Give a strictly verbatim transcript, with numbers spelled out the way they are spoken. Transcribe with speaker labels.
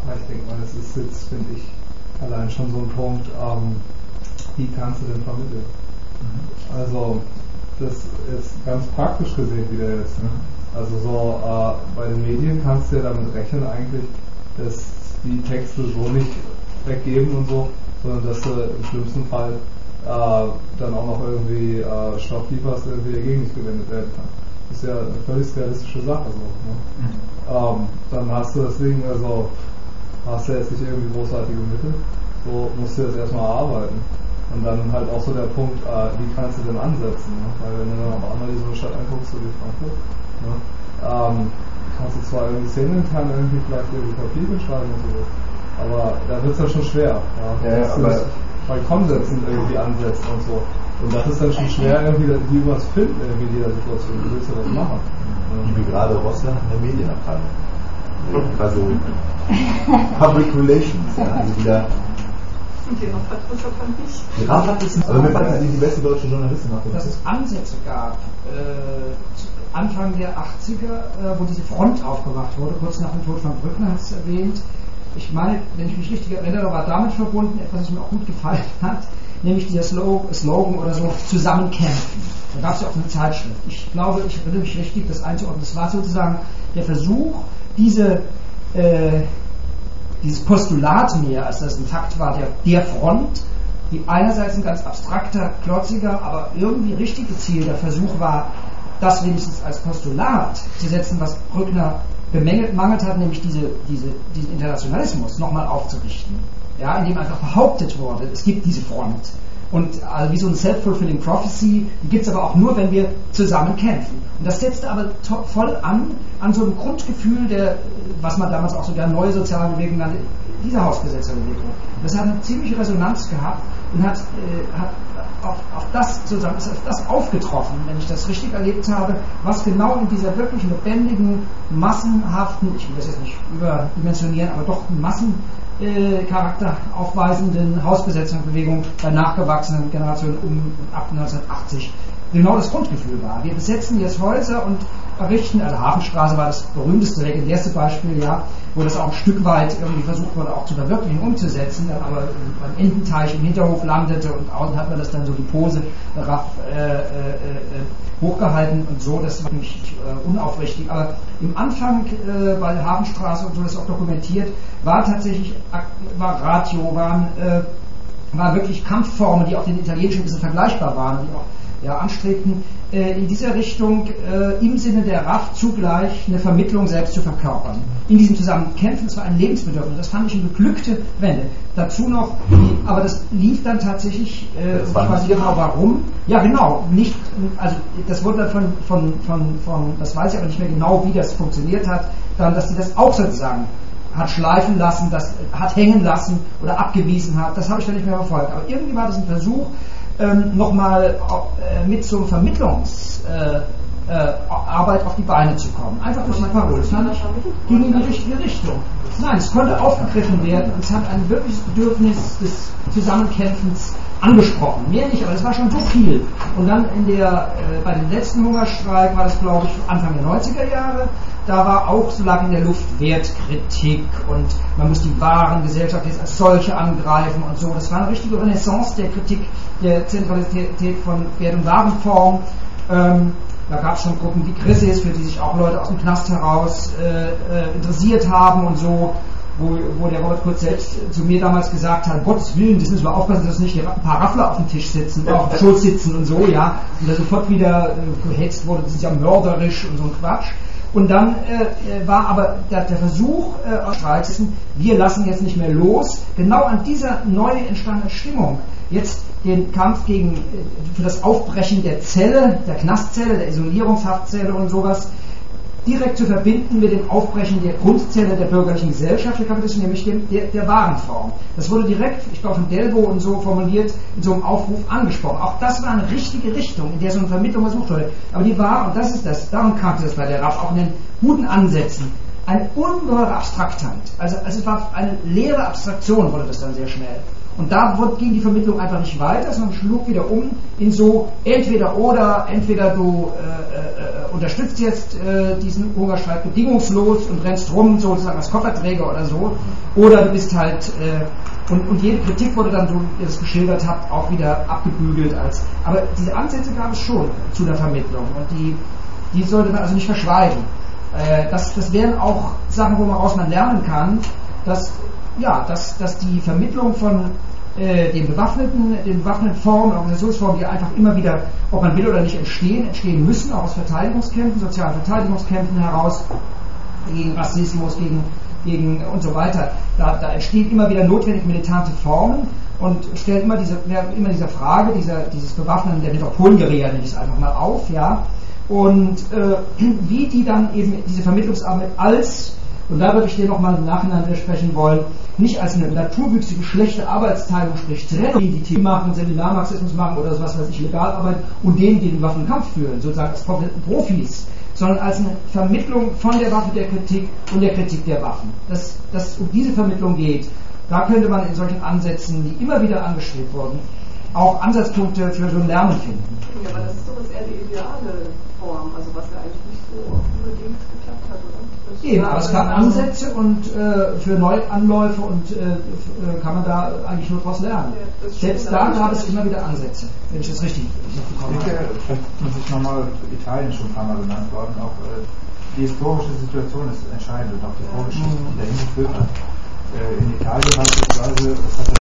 Speaker 1: ich denke mal, das ist jetzt, finde ich, allein schon so ein Punkt, ähm, wie kannst du denn vermitteln? Mhm. Also, das ist ganz praktisch gesehen wieder jetzt. Ne? Also so äh, bei den Medien kannst du ja damit rechnen eigentlich, dass die Texte so nicht weggeben und so, sondern dass du im schlimmsten Fall äh, dann auch noch irgendwie äh, Stoff lieferst, der irgendwie dagegen nicht gewendet werden kann. Das ist ja eine völlig realistische Sache so. Ne? Mhm. Ähm, dann hast du das Ding, also hast du jetzt nicht irgendwie großartige Mittel, so musst du jetzt erstmal arbeiten. Und dann halt auch so der Punkt, äh, wie kannst du denn ansetzen? Ne? Weil wenn du dann auf einmal so eine Stadt anguckst, so wie Frankfurt, ne? ähm, kannst du zwar irgendwie szenenintern irgendwie vielleicht irgendwie Papier schreiben und so, aber da wird es ja schon schwer. Ja? Ja, ja, aber bei Konsätzen irgendwie ansetzt und so. Und das ist dann schon schwer, irgendwie die übers Finden irgendwie in jeder Situation. Wie willst du das machen?
Speaker 2: Wie gerade Rostock in der Medienabteilung. Also Public Relations, ja, also wieder.
Speaker 3: Und die Rafat ist aber nicht.
Speaker 2: Die Rafat ist, aber mir fand sie die beste deutsche Journalistin nach.
Speaker 4: Dass es Ansätze gab, äh, Anfang der achtziger, äh, wo diese Front aufgemacht wurde, kurz nach dem Tod von Brückner, hat es erwähnt. Ich meine, wenn ich mich richtig erinnere, war damit verbunden etwas, was mir auch gut gefallen hat, nämlich dieser Slogan oder so, zusammenkämpfen. Da gab es ja auch eine Zeitschrift. Ich glaube, ich erinnere mich richtig, das einzuordnen. Das war sozusagen der Versuch, diese äh, dieses Postulat mehr, als das ein Fakt war, der, der Front, die einerseits ein ganz abstrakter, klotziger, aber irgendwie richtig gezielter Versuch war, das wenigstens als Postulat zu setzen, was Brückner bemängelt mangelt hat, nämlich diese, diese, diesen Internationalismus nochmal aufzurichten. Ja, indem einfach behauptet wurde, es gibt diese Front. Und also wie so ein self-fulfilling prophecy, die gibt es aber auch nur, wenn wir zusammen kämpfen. Und das setzte aber to- voll an, an so einem Grundgefühl der, was man damals auch so gerne neue soziale Bewegung nannte, dieser Hausbesetzerbewegung. Das hat eine ziemliche Resonanz gehabt und hat, äh, hat auf, auf das sozusagen, ist auf das aufgetroffen, wenn ich das richtig erlebt habe, was genau in dieser wirklich lebendigen, massenhaften, ich will das jetzt nicht überdimensionieren, aber doch Massen Äh, Charakter aufweisenden Hausbesetzungsbewegung bei nachgewachsenen Generationen um ab neunzehnhundertachtzig genau das Grundgefühl war. Wir besetzen jetzt Häuser und errichten, also Hafenstraße war das berühmteste, legendärste Beispiel, ja, wo das auch ein Stück weit irgendwie versucht wurde, auch zu verwirklichen, umzusetzen, dann aber beim Ententeich im Hinterhof landete und außen hat man das dann so die Pose raff, äh, äh, äh, hochgehalten und so, das war nicht äh, unaufrichtig, aber im Anfang äh, bei der Hafenstraße und so, das ist auch dokumentiert, war tatsächlich, war Radio, waren, äh, waren wirklich Kampfformen, die auch den italienischen ein bisschen vergleichbar waren, die auch ja, anstrebten, äh, in dieser Richtung äh, im Sinne der R A F zugleich eine Vermittlung selbst zu verkörpern. In diesem Zusammenkämpfen, das war ein Lebensbedürfnis, das fand ich eine beglückte Wende. Dazu noch, die, aber das lief dann tatsächlich, äh, ich weiß nicht genau warum, ja genau, nicht, also das wurde dann von, von, von, von, das weiß ich aber nicht mehr genau, wie das funktioniert hat, dann, dass die das auch sozusagen hat schleifen lassen, das hat hängen lassen oder abgewiesen hat, das habe ich dann nicht mehr verfolgt. Aber irgendwie war das ein Versuch, ähm, nochmal äh, mit so einer Vermittlungsarbeit äh, äh, auf die Beine zu kommen. Einfach durch die Parole. Es ging in die richtige Richtung. Nein, es konnte aufgegriffen werden und es hat ein wirkliches Bedürfnis des Zusammenkämpfens angesprochen. Mehr nicht, aber es war schon so viel. Und dann in der, äh, bei dem letzten Hungerstreik war das, glaube ich, Anfang der neunziger Jahre, da war auch so lange in der Luft Wertkritik und man muss die wahren Gesellschaft jetzt als solche angreifen und so. Das war eine richtige Renaissance der Kritik der Zentralität von Wert- und Warenform. Ähm, da gab es schon Gruppen wie Chrysis, für die sich auch Leute aus dem Knast heraus äh, äh, interessiert haben und so, wo, wo der Robert Kurz selbst zu mir damals gesagt hat, Gottes Willen, das müssen wir aufpassen, dass nicht ein paar Raffler auf dem Tisch sitzen, auf dem Schoß sitzen und so, ja, und da sofort wieder äh, gehetzt wurde, das ist ja mörderisch und so ein Quatsch. Und dann äh, war aber der, der Versuch äh, aus Streitzen, wir lassen jetzt nicht mehr los, genau an dieser neu entstandenen Stimmung, jetzt den Kampf gegen, äh, für das Aufbrechen der Zelle, der Knastzelle, der Isolierungshaftzelle und sowas, direkt zu verbinden mit dem Aufbrechen der Grundzelle der bürgerlichen Gesellschaft, der Kapitalisten, nämlich dem, der, der Warenform. Das wurde direkt, ich glaube von Delbo und so formuliert, in so einem Aufruf angesprochen. Auch das war eine richtige Richtung, in der so eine Vermittlung versucht wurde. Aber die war, und das ist das, darum kannte das bei der R A F auch in den guten Ansätzen, eine ungeheure Abstraktheit. Also, also es war eine leere Abstraktion, wurde das dann sehr schnell. Und da wurde, ging die Vermittlung einfach nicht weiter, sondern schlug wieder um in so entweder oder, entweder du äh, äh, unterstützt jetzt äh, diesen Hungerstreik bedingungslos und rennst rum sozusagen als Kofferträger oder so, oder du bist halt äh, und, und jede Kritik wurde dann, so wie ihr das geschildert habt, auch wieder abgebügelt als, aber diese Ansätze gab es schon zu der Vermittlung und die, die sollte man also nicht verschweigen. Äh, das, das wären auch Sachen, wo man raus man lernen kann, dass, ja, dass, dass die Vermittlung von äh, den bewaffneten, den bewaffneten Formen, Organisationsformen, die einfach immer wieder, ob man will oder nicht, entstehen, entstehen müssen, auch aus Verteidigungskämpfen, sozialen Verteidigungskämpfen heraus, gegen Rassismus, gegen, gegen und so weiter. Da, da entstehen immer wieder notwendig militante Formen und stellen immer diese, immer diese Frage, dieser, dieses Bewaffnen der Metropolenguerilla, nenne ich es einfach mal auf, ja, und äh, wie die dann eben diese Vermittlungsarbeit als, und da würde ich dir nochmal im Nachhinein widersprechen wollen, nicht als eine naturwüchsige, schlechte Arbeitsteilung, sprich Trennung, die Team machen, Seminarmarxismus machen oder so was weiß ich, legal arbeiten und denen, die den Waffenkampf führen, sozusagen als Profis, sondern als eine Vermittlung von der Waffe der Kritik und der Kritik der Waffen. Dass es um diese Vermittlung geht, da könnte man in solchen Ansätzen, die immer wieder angestrebt wurden, auch Ansatzpunkte für so ein Lernen finden.
Speaker 3: Ja, aber das ist doch jetzt eher die ideale Form, also was ja eigentlich nicht so unbedingt geklappt hat, oder? Das
Speaker 4: Eben, aber es gab Ansätze und äh, für Neuanläufe und äh, kann man da eigentlich nur daraus lernen. Ja, selbst da gab es immer wieder Ansätze, wenn ich das richtig bekommen habe.
Speaker 5: Vielleicht muss ich nochmal, Italien schon ein paar Mal genannt worden, auch äh, die historische Situation ist entscheidend und auch die Vorgeschichte, die dahin geführt hat. Äh, in Italien beispielsweise, das hat